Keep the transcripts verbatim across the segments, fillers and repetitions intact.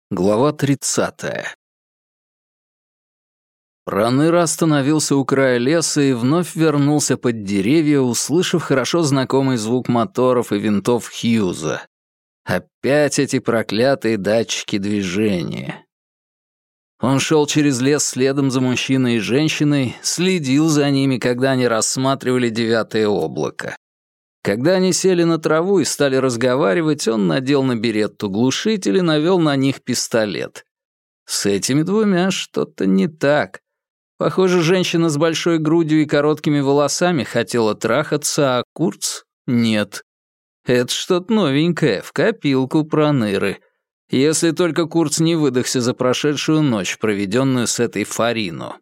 Глава тридцатая. Проныра остановился у края леса и вновь вернулся под деревья, услышав хорошо знакомый звук моторов и винтов Хьюза. Опять эти проклятые датчики движения. Он шел через лес следом за мужчиной и женщиной, следил за ними, когда они рассматривали девятое облако. Когда они сели на траву и стали разговаривать, он надел на беретту глушитель и навел на них пистолет. С этими двумя что-то не так. Похоже, женщина с большой грудью и короткими волосами хотела трахаться, а Курц — нет. Это что-то новенькое, в копилку Проныры. Если только Курц не выдохся за прошедшую ночь, проведенную с этой Фарино.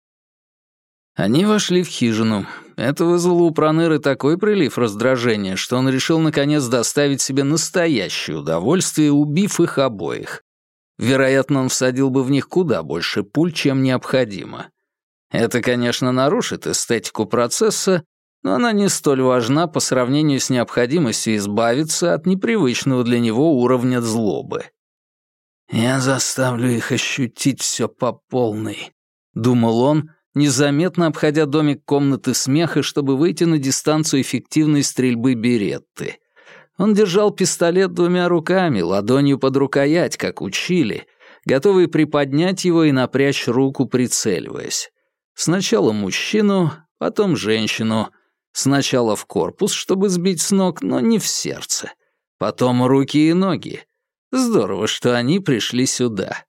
Они вошли в хижину. Это вызвало у Проныры такой прилив раздражения, что он решил наконец доставить себе настоящее удовольствие, убив их обоих. Вероятно, он всадил бы в них куда больше пуль, чем необходимо. Это, конечно, нарушит эстетику процесса, но она не столь важна по сравнению с необходимостью избавиться от непривычного для него уровня злобы. «Я заставлю их ощутить все по полной», — думал он, незаметно обходя домик комнаты смеха, чтобы выйти на дистанцию эффективной стрельбы беретты. Он держал пистолет двумя руками, ладонью под рукоять, как учили, готовый приподнять его и напрячь руку, прицеливаясь. Сначала мужчину, потом женщину. Сначала в корпус, чтобы сбить с ног, но не в сердце. Потом руки и ноги. Здорово, что они пришли сюда.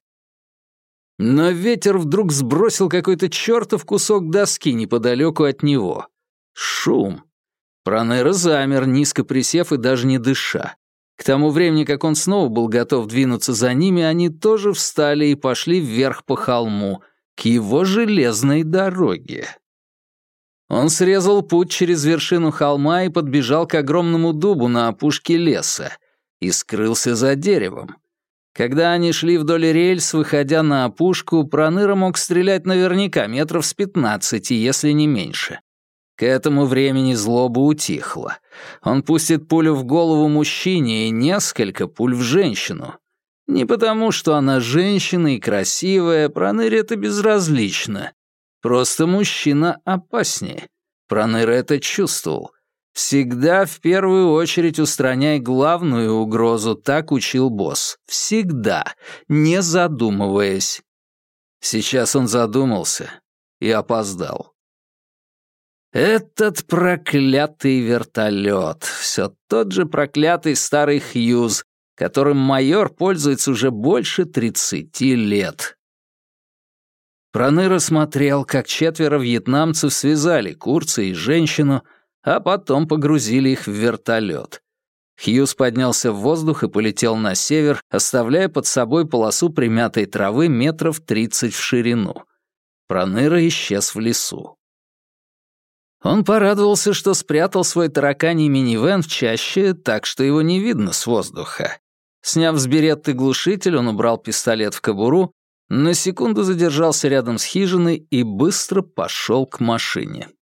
Но ветер вдруг сбросил какой-то чертов кусок доски неподалеку от него. Шум. Проныра замер, низко присев и даже не дыша. К тому времени, как он снова был готов двинуться за ними, они тоже встали и пошли вверх по холму, к его железной дороге. Он срезал путь через вершину холма и подбежал к огромному дубу на опушке леса и скрылся за деревом. Когда они шли вдоль рельс, выходя на опушку, Проныра мог стрелять наверняка метров с пятнадцати, если не меньше. К этому времени злоба утихла. Он пустит пулю в голову мужчине и несколько пуль в женщину. Не потому, что она женщина и красивая, Проныре это безразлично. Просто мужчина опаснее. Проныра это чувствовал. Всегда в первую очередь устраняй главную угрозу, так учил босс. Всегда, не задумываясь. Сейчас он задумался и опоздал. Этот проклятый вертолет, все тот же проклятый старый Хьюз, которым майор пользуется уже больше тридцати лет. Проныра смотрел, как четверо вьетнамцев связали Курца и женщину, а потом погрузили их в вертолет. Хьюз поднялся в воздух и полетел на север, оставляя под собой полосу примятой травы метров тридцать в ширину. Проныра исчез в лесу. Он порадовался, что спрятал свой тараканий минивэн в чаще, так что его не видно с воздуха. Сняв с беретты глушитель, он убрал пистолет в кобуру, на секунду задержался рядом с хижиной и быстро пошел к машине.